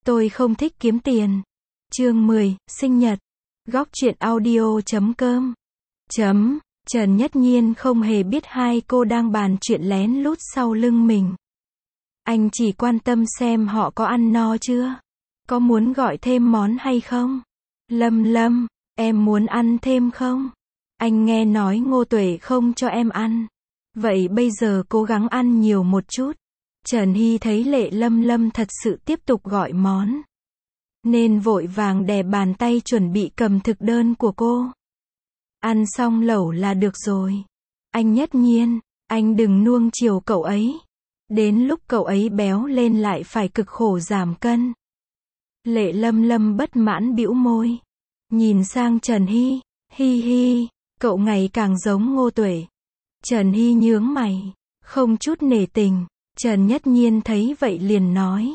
Tôi không thích kiếm tiền. Chương 10, sinh nhật. Góc truyện audio.com. Trần Nhất Nhiên không hề biết hai cô đang bàn chuyện lén lút sau lưng mình. Anh chỉ quan tâm xem họ có ăn no chưa? Có muốn gọi thêm món hay không? Lâm, em muốn ăn thêm không? Anh nghe nói Ngô Tuệ không cho em ăn. Vậy bây giờ cố gắng ăn nhiều một chút. Trần Hy thấy Lệ Lâm thật sự tiếp tục gọi món, nên vội vàng đè bàn tay chuẩn bị cầm thực đơn của cô. Ăn xong lẩu là được rồi. Anh Nhất Nhiên, anh đừng nuông chiều cậu ấy. Đến lúc cậu ấy béo lên lại phải cực khổ giảm cân. Lệ Lâm bất mãn bĩu môi. Nhìn sang Trần Hy, hi, cậu ngày càng giống Ngô Tuệ. Trần Hy nhướng mày, không chút nể tình. Trần Nhất Nhiên thấy vậy liền nói.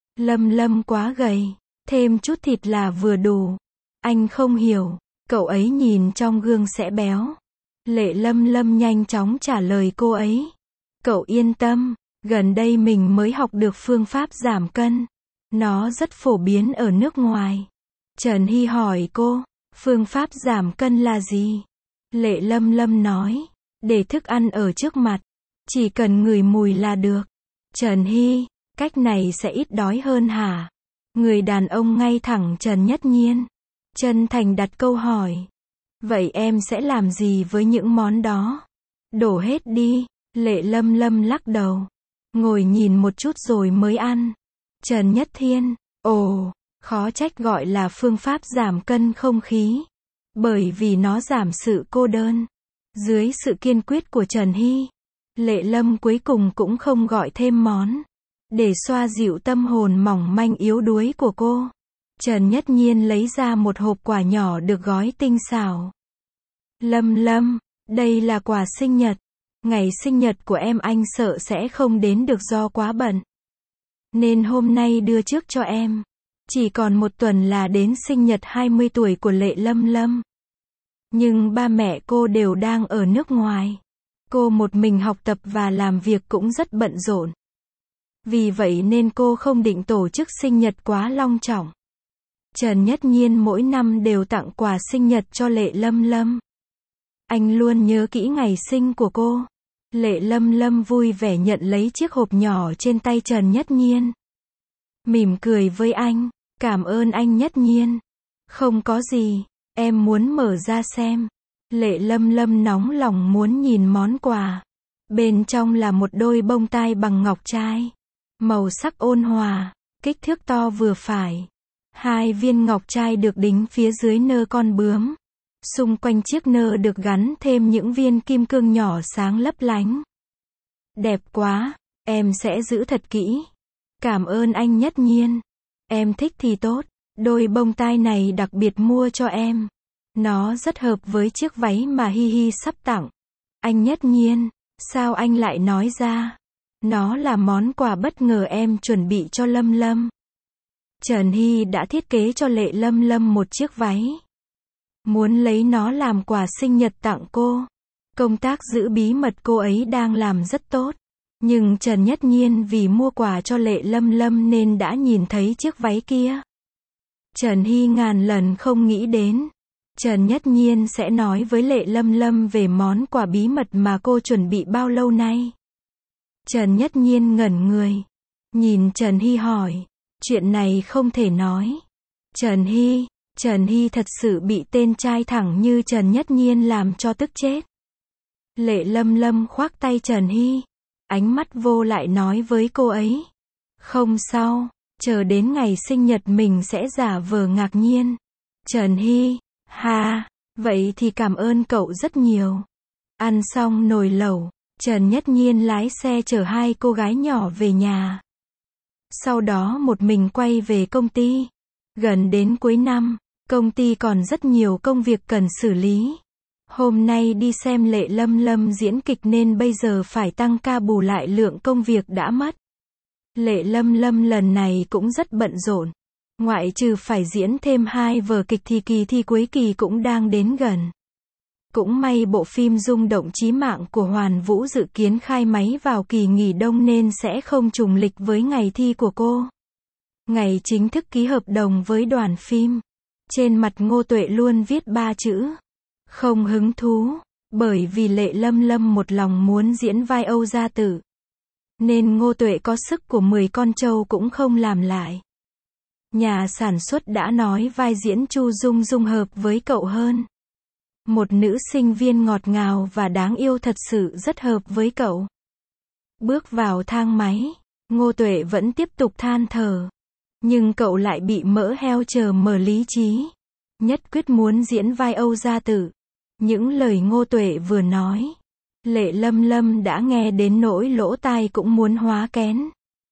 Lâm quá gầy, thêm chút thịt là vừa đủ. Anh không hiểu, cậu ấy nhìn trong gương sẽ béo. Lệ Lâm nhanh chóng trả lời cô ấy. Cậu yên tâm, gần đây mình mới học được phương pháp giảm cân. Nó rất phổ biến ở nước ngoài. Trần Hy hỏi cô, phương pháp giảm cân là gì? Lệ Lâm nói, để thức ăn ở trước mặt, chỉ cần ngửi mùi là được. Trần Hy, cách này sẽ ít đói hơn hả? Người đàn ông ngay thẳng Trần Nhất Nhiên, chân thành đặt câu hỏi. Vậy em sẽ làm gì với những món đó? Đổ hết đi. Lệ Lâm lắc đầu. Ngồi nhìn một chút rồi mới ăn. Trần Nhất Thiên, ồ, khó trách gọi là phương pháp giảm cân không khí. Bởi vì nó giảm sự cô đơn. Dưới sự kiên quyết của Trần Hy, Lệ Lâm cuối cùng cũng không gọi thêm món. Để xoa dịu tâm hồn mỏng manh yếu đuối của cô, Trần Nhất Nhiên lấy ra một hộp quả nhỏ được gói tinh xảo. Lâm, đây là quà sinh nhật. Ngày sinh nhật của em anh sợ sẽ không đến được do quá bận. Nên hôm nay đưa trước cho em. Chỉ còn một tuần là đến sinh nhật 20 tuổi của Lệ Lâm. Nhưng ba mẹ cô đều đang ở nước ngoài. Cô một mình học tập và làm việc cũng rất bận rộn. Vì vậy nên cô không định tổ chức sinh nhật quá long trọng. Trần Nhất Nhiên mỗi năm đều tặng quà sinh nhật cho Lệ Lâm. Anh luôn nhớ kỹ ngày sinh của cô. Lệ Lâm vui vẻ nhận lấy chiếc hộp nhỏ trên tay Trần Nhất Nhiên. Mỉm cười với anh, cảm ơn anh Nhất Nhiên. Không có gì, em muốn mở ra xem. Lệ Lâm nóng lòng muốn nhìn món quà. Bên trong là một đôi bông tai bằng ngọc trai. Màu sắc ôn hòa, kích thước to vừa phải. 2 viên ngọc trai được đính phía dưới nơ con bướm. Xung quanh chiếc nơ được gắn thêm những viên kim cương nhỏ sáng lấp lánh. Đẹp quá, em sẽ giữ thật kỹ. Cảm ơn anh Nhất Nhiên. Em thích thì tốt, đôi bông tai này đặc biệt mua cho em. Nó rất hợp với chiếc váy mà Hi sắp tặng. Anh Nhất Nhiên, sao anh lại nói ra? Nó là món quà bất ngờ em chuẩn bị cho Lâm. Trần Hy đã thiết kế cho Lệ Lâm một chiếc váy. Muốn lấy nó làm quà sinh nhật tặng cô. Công tác giữ bí mật cô ấy đang làm rất tốt. Nhưng Trần Nhất Nhiên vì mua quà cho Lệ Lâm nên đã nhìn thấy chiếc váy kia. Trần Hy ngàn lần không nghĩ đến. Trần Nhất Nhiên sẽ nói với Lệ Lâm về món quà bí mật mà cô chuẩn bị bao lâu nay. Trần Nhất Nhiên ngẩn người. Nhìn Trần Hy hỏi. Chuyện này không thể nói. Trần Hy thật sự bị tên trai thẳng như Trần Nhất Nhiên làm cho tức chết. Lệ Lâm khoác tay Trần Hy. Ánh mắt vô lại nói với cô ấy. Không sao, chờ đến ngày sinh nhật mình sẽ giả vờ ngạc nhiên. Trần Hy, vậy thì cảm ơn cậu rất nhiều. Ăn xong nồi lẩu, Trần Nhất Nhiên lái xe chở hai cô gái nhỏ về nhà. Sau đó một mình quay về công ty. Gần đến cuối năm, công ty còn rất nhiều công việc cần xử lý. Hôm nay đi xem Lệ Lâm diễn kịch nên bây giờ phải tăng ca bù lại lượng công việc đã mất. Lệ Lâm lần này cũng rất bận rộn. Ngoại trừ phải diễn thêm 2 vở kịch thì kỳ thi cuối kỳ cũng đang đến gần. Cũng may bộ phim rung động chí mạng của Hoàn Vũ dự kiến khai máy vào kỳ nghỉ đông nên sẽ không trùng lịch với ngày thi của cô. Ngày chính thức ký hợp đồng với đoàn phim, trên mặt Ngô Tuệ luôn viết 3 chữ. Không hứng thú, bởi vì Lệ Lâm Lâm một lòng muốn diễn vai Âu Gia Tử. Nên Ngô Tuệ có sức của 10 con trâu cũng không làm lại. Nhà sản xuất đã nói vai diễn Chu Dung Dung hợp với cậu hơn. Một nữ sinh viên ngọt ngào và đáng yêu thật sự rất hợp với cậu. Bước vào thang máy, Ngô Tuệ vẫn tiếp tục than thở. Nhưng cậu lại bị mỡ heo chờ mở lý trí. Nhất quyết muốn diễn vai Âu Gia Tử. Những lời Ngô Tuệ vừa nói, Lệ Lâm Lâm đã nghe đến nỗi lỗ tai cũng muốn hóa kén.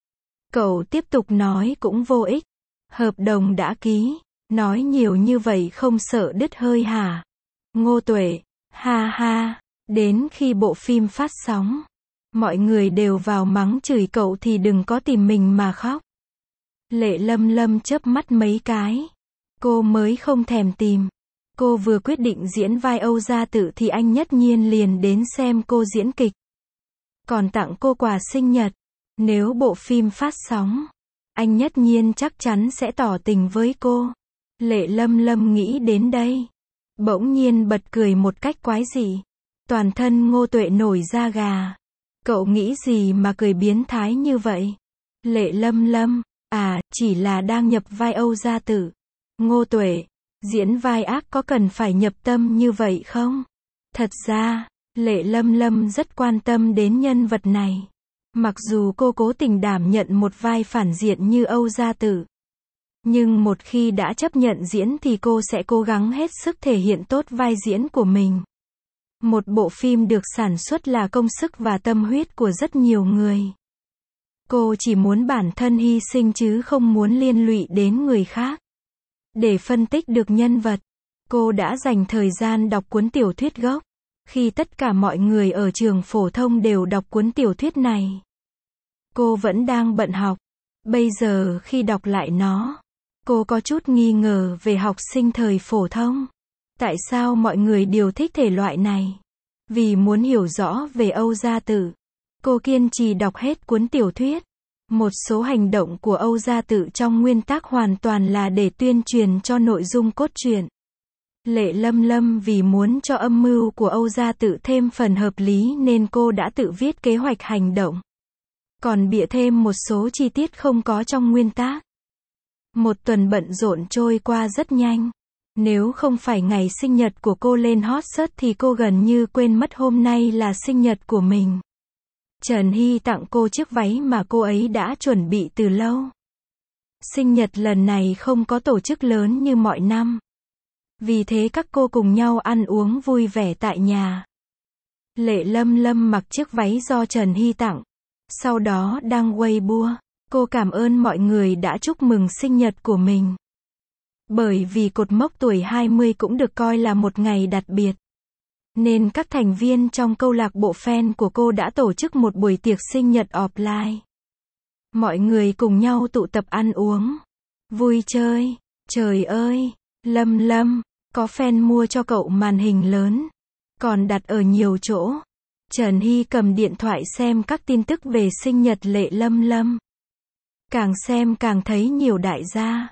Cậu tiếp tục nói cũng vô ích. Hợp đồng đã ký, nói nhiều như vậy không sợ đứt hơi hả? Ngô Tuệ, ha ha, đến khi bộ phim phát sóng, mọi người đều vào mắng chửi cậu thì đừng có tìm mình mà khóc. Lệ Lâm Lâm chớp mắt mấy cái. Cô mới không thèm tìm. Cô vừa quyết định diễn vai Âu Gia Tử thì anh Nhất Nhiên liền đến xem cô diễn kịch. Còn tặng cô quà sinh nhật. Nếu bộ phim phát sóng, anh Nhất Nhiên chắc chắn sẽ tỏ tình với cô. Lệ Lâm Lâm nghĩ đến đây. Bỗng nhiên bật cười một cách quái dị. Toàn thân Ngô Tuệ nổi da gà. Cậu nghĩ gì mà cười biến thái như vậy? Lệ Lâm Lâm, chỉ là đang nhập vai Âu Gia Tử. Ngô Tuệ, diễn vai ác có cần phải nhập tâm như vậy không? Thật ra, Lệ Lâm Lâm rất quan tâm đến nhân vật này. Mặc dù cô cố tình đảm nhận một vai phản diện như Âu Gia Tử. Nhưng một khi đã chấp nhận diễn thì cô sẽ cố gắng hết sức thể hiện tốt vai diễn của mình. Một bộ phim được sản xuất là công sức và tâm huyết của rất nhiều người. Cô chỉ muốn bản thân hy sinh chứ không muốn liên lụy đến người khác. Để phân tích được nhân vật, cô đã dành thời gian đọc cuốn tiểu thuyết gốc. Khi tất cả mọi người ở trường phổ thông đều đọc cuốn tiểu thuyết này, cô vẫn đang bận học. Bây giờ khi đọc lại nó, cô có chút nghi ngờ về học sinh thời phổ thông. Tại sao mọi người đều thích thể loại này? Vì muốn hiểu rõ về Âu Gia Tử, cô kiên trì đọc hết cuốn tiểu thuyết. Một số hành động của Âu Gia Tử trong nguyên tắc hoàn toàn là để tuyên truyền cho nội dung cốt truyện. Lệ Lâm Lâm vì muốn cho âm mưu của Âu Gia Tử thêm phần hợp lý nên cô đã tự viết kế hoạch hành động. Còn bịa thêm một số chi tiết không có trong nguyên tắc. Một tuần bận rộn trôi qua rất nhanh. Nếu không phải ngày sinh nhật của cô lên hot search thì cô gần như quên mất hôm nay là sinh nhật của mình. Trần Hy tặng cô chiếc váy mà cô ấy đã chuẩn bị từ lâu. Sinh nhật lần này không có tổ chức lớn như mọi năm. Vì thế các cô cùng nhau ăn uống vui vẻ tại nhà. Lệ Lâm Lâm mặc chiếc váy do Trần Hy tặng. Sau đó đăng Weibo, cô cảm ơn mọi người đã chúc mừng sinh nhật của mình. Bởi vì cột mốc tuổi 20 cũng được coi là một ngày đặc biệt. Nên các thành viên trong câu lạc bộ fan của cô đã tổ chức một buổi tiệc sinh nhật offline. Mọi người cùng nhau tụ tập ăn uống, vui chơi. Trời ơi, Lâm Lâm, có fan mua cho cậu màn hình lớn, còn đặt ở nhiều chỗ. Trần Hy cầm điện thoại xem các tin tức về sinh nhật Lệ Lâm Lâm. Càng xem càng thấy nhiều đại gia.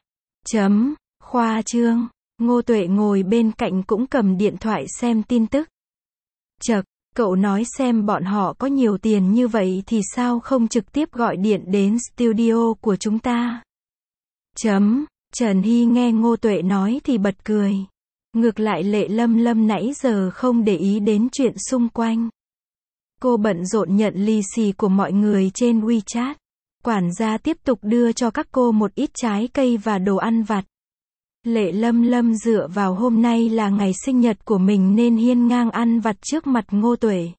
Khoa trương. Ngô Tuệ ngồi bên cạnh cũng cầm điện thoại xem tin tức. Chậc, cậu nói xem bọn họ có nhiều tiền như vậy thì sao không trực tiếp gọi điện đến studio của chúng ta. Trần Hy nghe Ngô Tuệ nói thì bật cười. Ngược lại Lệ Lâm Lâm nãy giờ không để ý đến chuyện xung quanh. Cô bận rộn nhận lì xì của mọi người trên WeChat. Quản gia tiếp tục đưa cho các cô một ít trái cây và đồ ăn vặt. Lệ Lâm Lâm dựa vào hôm nay là ngày sinh nhật của mình nên hiên ngang ăn vặt trước mặt Ngô Tuệ.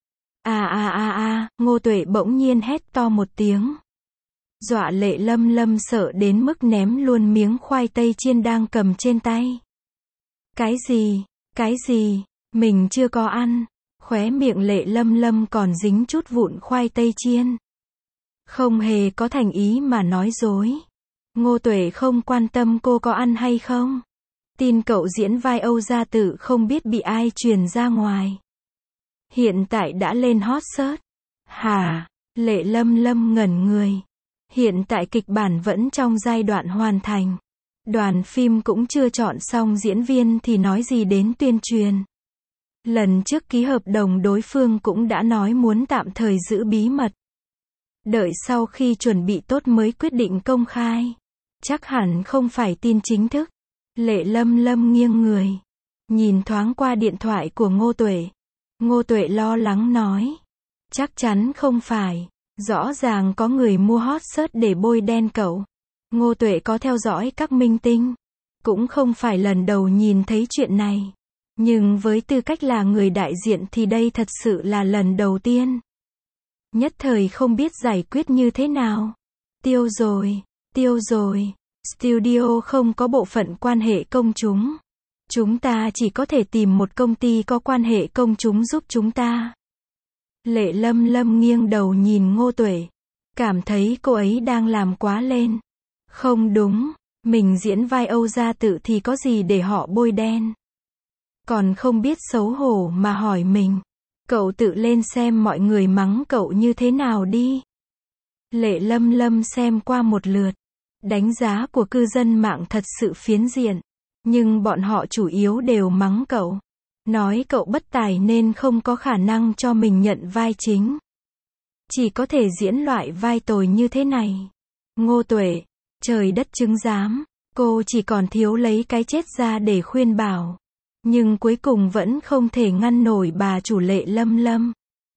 Ngô Tuệ bỗng nhiên hét to một tiếng. Dọa Lệ Lâm Lâm sợ đến mức ném luôn miếng khoai tây chiên đang cầm trên tay. Cái gì, mình chưa có ăn. Khóe miệng Lệ Lâm Lâm còn dính chút vụn khoai tây chiên. Không hề có thành ý mà nói dối. Ngô Tuệ không quan tâm cô có ăn hay không. Tin cậu diễn vai Âu Gia Tử không biết bị ai truyền ra ngoài. Hiện tại đã lên hot search. Hả? Lệ Lâm Lâm ngẩn người. Hiện tại kịch bản vẫn trong giai đoạn hoàn thành. Đoàn phim cũng chưa chọn xong diễn viên thì nói gì đến tuyên truyền. Lần trước ký hợp đồng đối phương cũng đã nói muốn tạm thời giữ bí mật. Đợi sau khi chuẩn bị tốt mới quyết định công khai. Chắc hẳn không phải tin chính thức. Lệ Lâm Lâm nghiêng người. Nhìn thoáng qua điện thoại của Ngô Tuệ. Ngô Tuệ lo lắng nói. Chắc chắn không phải. Rõ ràng có người mua hot search để bôi đen cậu. Ngô Tuệ có theo dõi các minh tinh. Cũng không phải lần đầu nhìn thấy chuyện này. Nhưng với tư cách là người đại diện thì đây thật sự là lần đầu tiên. Nhất thời không biết giải quyết như thế nào. Tiêu rồi. Studio không có bộ phận quan hệ công chúng. Chúng ta chỉ có thể tìm một công ty có quan hệ công chúng giúp chúng ta. Lệ Lâm Lâm nghiêng đầu nhìn Ngô Tuệ. Cảm thấy cô ấy đang làm quá lên. Không đúng, mình diễn vai Âu Gia Tự thì có gì để họ bôi đen. Còn không biết xấu hổ mà hỏi mình. Cậu tự lên xem mọi người mắng cậu như thế nào đi. Lệ Lâm Lâm xem qua một lượt. Đánh giá của cư dân mạng thật sự phiến diện. Nhưng bọn họ chủ yếu đều mắng cậu. Nói cậu bất tài nên không có khả năng cho mình nhận vai chính. Chỉ có thể diễn loại vai tồi như thế này. Ngô Tuệ, trời đất chứng giám, cô chỉ còn thiếu lấy cái chết ra để khuyên bảo. Nhưng cuối cùng vẫn không thể ngăn nổi bà chủ Lệ Lâm Lâm.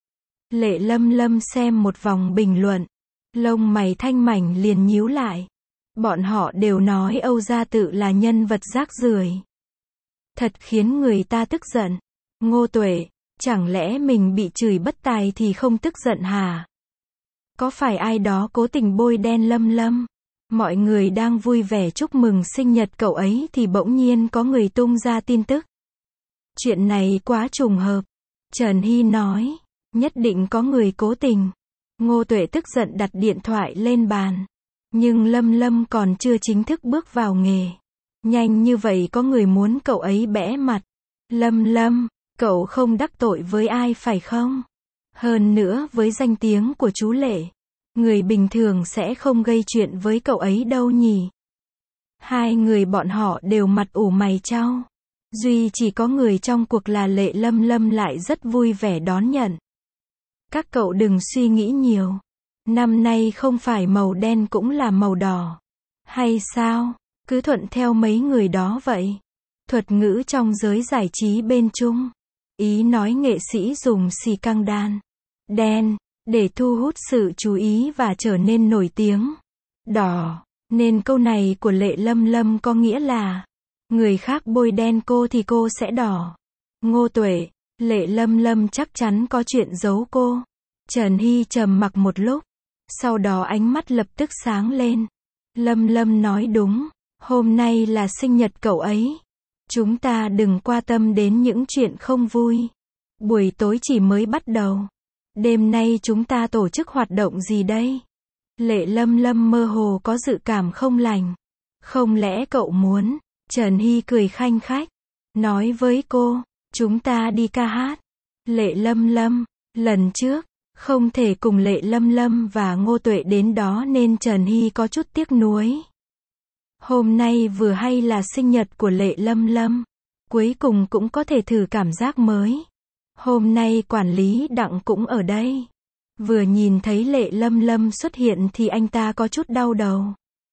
Lệ Lâm Lâm xem một vòng bình luận. Lông mày thanh mảnh liền nhíu lại. Bọn họ đều nói Âu Gia Tự là nhân vật rác rưởi. Thật khiến người ta tức giận. Ngô Tuệ, chẳng lẽ mình bị chửi bất tài thì không tức giận hả? Có phải ai đó cố tình bôi đen Lâm Lâm? Mọi người đang vui vẻ chúc mừng sinh nhật cậu ấy thì bỗng nhiên có người tung ra tin tức. Chuyện này quá trùng hợp. Trần Hy nói, nhất định có người cố tình. Ngô Tuệ tức giận đặt điện thoại lên bàn. Nhưng Lâm Lâm còn chưa chính thức bước vào nghề. Nhanh như vậy có người muốn cậu ấy bẽ mặt. Lâm Lâm, cậu không đắc tội với ai phải không? Hơn nữa với danh tiếng của chú Lệ, người bình thường sẽ không gây chuyện với cậu ấy đâu nhỉ. Hai người bọn họ đều mặt ủ mày chau. Duy chỉ có người trong cuộc là Lệ Lâm Lâm lại rất vui vẻ đón nhận. Các cậu đừng suy nghĩ nhiều. Năm nay không phải màu đen cũng là màu đỏ. Hay sao? Cứ thuận theo mấy người đó vậy. Thuật ngữ trong giới giải trí bên Trung. Ý nói nghệ sĩ dùng xì căng đen, để thu hút sự chú ý và trở nên nổi tiếng. Đỏ, nên câu này của Lệ Lâm Lâm có nghĩa là, người khác bôi đen cô thì cô sẽ đỏ. Ngô Tuệ, Lệ Lâm Lâm chắc chắn có chuyện giấu cô. Trần Hy trầm mặc một lúc, sau đó ánh mắt lập tức sáng lên. Lâm Lâm nói đúng, hôm nay là sinh nhật cậu ấy. Chúng ta đừng quan tâm đến những chuyện không vui. Buổi tối chỉ mới bắt đầu. Đêm nay chúng ta tổ chức hoạt động gì đây? Lệ Lâm Lâm mơ hồ có dự cảm không lành. Không lẽ cậu muốn? Trần Hy cười khanh khách. Nói với cô, chúng ta đi ca hát. Lệ Lâm Lâm, lần trước, không thể cùng Lệ Lâm Lâm và Ngô Tuệ đến đó nên Trần Hy có chút tiếc nuối. Hôm nay vừa hay là sinh nhật của Lệ Lâm Lâm. Cuối cùng cũng có thể thử cảm giác mới. Hôm nay quản lý Đặng cũng ở đây. Vừa nhìn thấy Lệ Lâm Lâm xuất hiện thì anh ta có chút đau đầu.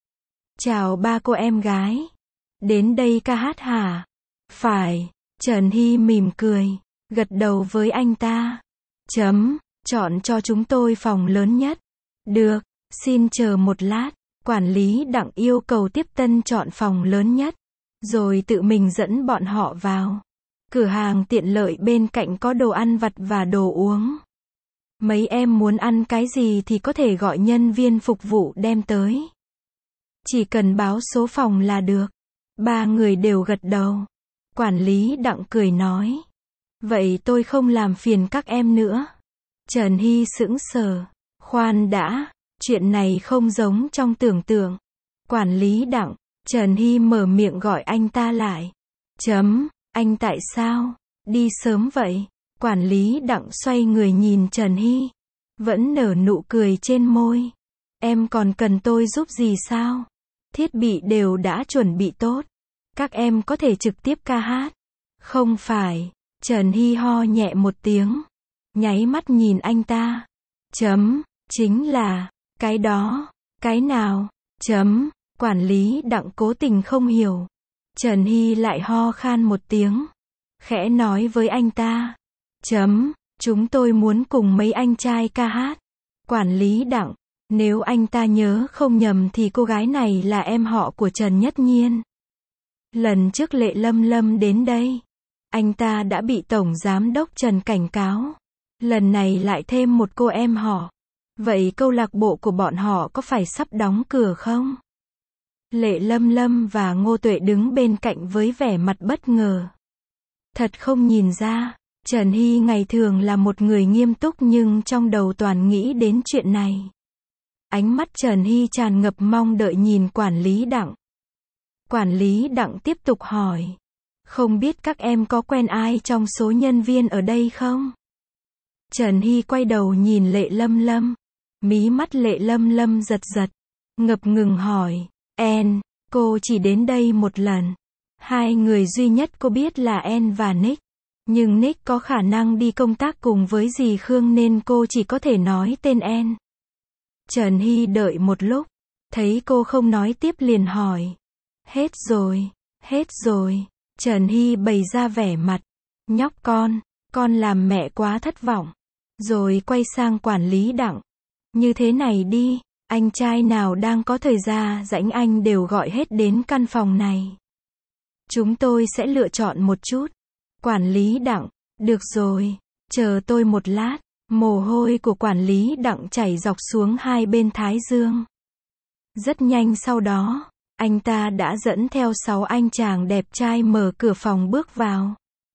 Chào ba cô em gái. Đến đây ca hát hả? Phải. Trần Hy mỉm cười. Gật đầu với anh ta. Chọn cho chúng tôi phòng lớn nhất. Được. Xin chờ một lát. Quản lý Đặng yêu cầu tiếp tân chọn phòng lớn nhất. Rồi tự mình dẫn bọn họ vào. Cửa hàng tiện lợi bên cạnh có đồ ăn vặt và đồ uống. Mấy em muốn ăn cái gì thì có thể gọi nhân viên phục vụ đem tới. Chỉ cần báo số phòng là được. Ba người đều gật đầu. Quản lý Đặng cười nói. Vậy tôi không làm phiền các em nữa. Trần Hy sững sờ. Khoan đã, chuyện này không giống trong tưởng tượng. Quản lý Đặng, Trần Hy mở miệng gọi anh ta lại. Anh tại sao đi sớm vậy? Quản lý Đặng xoay người nhìn Trần Hy. Vẫn nở nụ cười trên môi. Em còn cần tôi giúp gì sao? Thiết bị đều đã chuẩn bị tốt. Các em có thể trực tiếp ca hát. Không phải. Trần Hy ho nhẹ một tiếng. Nháy mắt nhìn anh ta. Chính là. Cái đó. Cái nào? Quản lý Đặng cố tình không hiểu. Trần Hy lại ho khan một tiếng. Khẽ nói với anh ta. Chúng tôi muốn cùng mấy anh trai ca hát. Quản lý Đặng. Nếu anh ta nhớ không nhầm thì cô gái này là em họ của Trần Nhất Nhiên. Lần trước Lệ Lâm Lâm đến đây, anh ta đã bị Tổng Giám đốc Trần cảnh cáo. Lần này lại thêm một cô em họ. Vậy câu lạc bộ của bọn họ có phải sắp đóng cửa không? Lệ Lâm Lâm và Ngô Tuệ đứng bên cạnh với vẻ mặt bất ngờ. Thật không nhìn ra, Trần Hy ngày thường là một người nghiêm túc nhưng trong đầu toàn nghĩ đến chuyện này. Ánh mắt Trần Hy tràn ngập mong đợi nhìn quản lý Đặng. Quản lý Đặng tiếp tục hỏi. Không biết các em có quen ai trong số nhân viên ở đây không? Trần Hy quay đầu nhìn Lệ Lâm Lâm. Mí mắt Lệ Lâm Lâm giật giật. Ngập ngừng hỏi. Cô chỉ đến đây một lần. Hai người duy nhất cô biết là và Nick. Nhưng Nick có khả năng đi công tác cùng với dì Khương nên cô chỉ có thể nói tên Trần Hy đợi một lúc. Thấy cô không nói tiếp liền hỏi. Hết rồi. Trần Hy bày ra vẻ mặt. Nhóc con làm mẹ quá thất vọng. Rồi quay sang quản lý Đặng. Như thế này đi, anh trai nào đang có thời gian rảnh anh đều gọi hết đến căn phòng này. Chúng tôi sẽ lựa chọn một chút. Quản lý Đặng, được rồi, chờ tôi một lát. Mồ hôi của quản lý Đặng chảy dọc xuống hai bên thái dương. Rất nhanh sau đó, anh ta đã dẫn theo 6 anh chàng đẹp trai mở cửa phòng bước vào.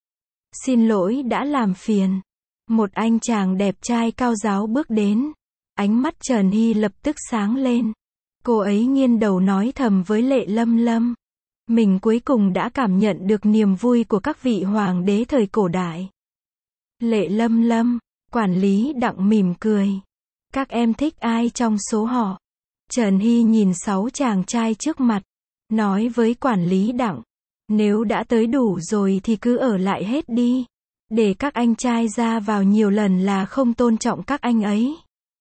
Xin lỗi đã làm phiền. Một anh chàng đẹp trai cao ráo bước đến. Ánh mắt Trần Hy lập tức sáng lên. Cô ấy nghiêng đầu nói thầm với Lệ Lâm Lâm. Mình cuối cùng đã cảm nhận được niềm vui của các vị hoàng đế thời cổ đại. Lệ Lâm Lâm, quản lý Đặng mỉm cười. Các em thích ai trong số họ? Trần Hy nhìn 6 chàng trai trước mặt. Nói với quản lý Đặng. Nếu đã tới đủ rồi thì cứ ở lại hết đi. Để các anh trai ra vào nhiều lần là không tôn trọng các anh ấy.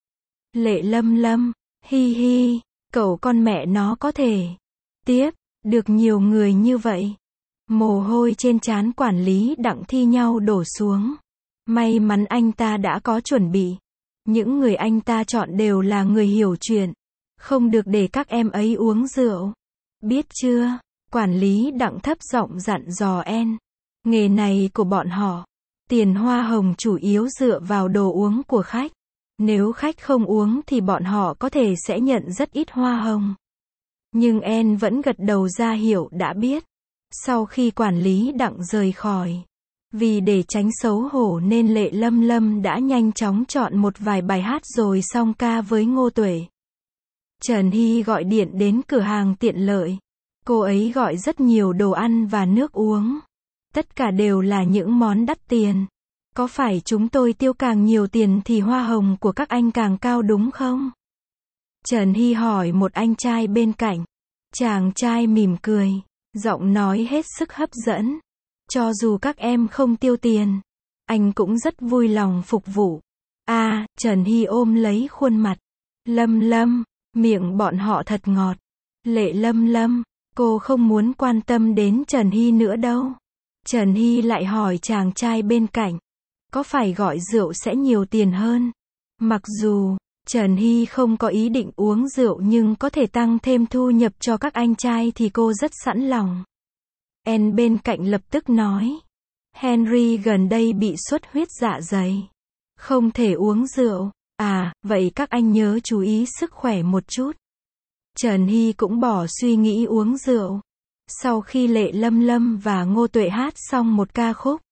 Lệ Lâm Lâm, hi, cậu con mẹ nó có thể tiếp được nhiều người như vậy. Mồ hôi trên trán quản lý Đặng thi nhau đổ xuống. May mắn anh ta đã có chuẩn bị. Những người anh ta chọn đều là người hiểu chuyện. Không được để các em ấy uống rượu. Biết chưa? Quản lý Đặng thấp giọng dặn dò Nghề này của bọn họ, tiền hoa hồng chủ yếu dựa vào đồ uống của khách. Nếu khách không uống thì bọn họ có thể sẽ nhận rất ít hoa hồng. Nhưng vẫn gật đầu ra hiệu đã biết. Sau khi quản lý Đặng rời khỏi, vì để tránh xấu hổ nên Lệ Lâm Lâm đã nhanh chóng chọn một vài bài hát rồi song ca với Ngô Tuệ. Trần Hy gọi điện đến cửa hàng tiện lợi. Cô ấy gọi rất nhiều đồ ăn và nước uống. Tất cả đều là những món đắt tiền. Có phải chúng tôi tiêu càng nhiều tiền thì hoa hồng của các anh càng cao đúng không? Trần Hy hỏi một anh trai bên cạnh. Chàng trai mỉm cười, giọng nói hết sức hấp dẫn. Cho dù các em không tiêu tiền, anh cũng rất vui lòng phục vụ. Trần Hy ôm lấy khuôn mặt. Lâm Lâm, miệng bọn họ thật ngọt. Lệ Lâm Lâm, cô không muốn quan tâm đến Trần Hy nữa đâu. Trần Hy lại hỏi chàng trai bên cạnh. Có phải gọi rượu sẽ nhiều tiền hơn? Mặc dù Trần Hy không có ý định uống rượu nhưng có thể tăng thêm thu nhập cho các anh trai thì cô rất sẵn lòng. Bên cạnh lập tức nói. Henry gần đây bị xuất huyết dạ dày. Không thể uống rượu. Vậy các anh nhớ chú ý sức khỏe một chút. Trần Hy cũng bỏ suy nghĩ uống rượu. Sau khi Lệ Lâm Lâm và Ngô Tuệ hát xong một ca khúc,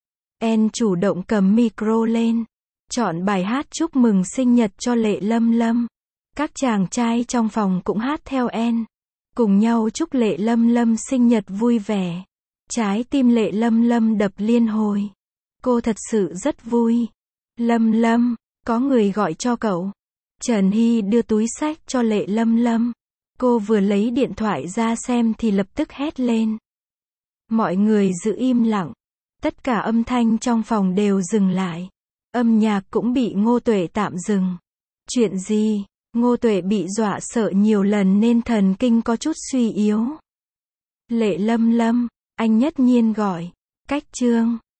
chủ động cầm micro lên, chọn bài hát chúc mừng sinh nhật cho Lệ Lâm Lâm. Các chàng trai trong phòng cũng hát theo cùng nhau chúc Lệ Lâm Lâm sinh nhật vui vẻ. Trái tim Lệ Lâm Lâm đập liên hồi. Cô thật sự rất vui. Lâm Lâm, có người gọi cho cậu. Trần Hy đưa túi xách cho Lệ Lâm Lâm. Cô vừa lấy điện thoại ra xem thì lập tức hét lên. Mọi người giữ im lặng. Tất cả âm thanh trong phòng đều dừng lại. Âm nhạc cũng bị Ngô Tuệ tạm dừng. Chuyện gì? Ngô Tuệ bị dọa sợ nhiều lần nên thần kinh có chút suy yếu. Lệ Lâm Lâm, anh Nhất Nhiên gọi. Cách Trương.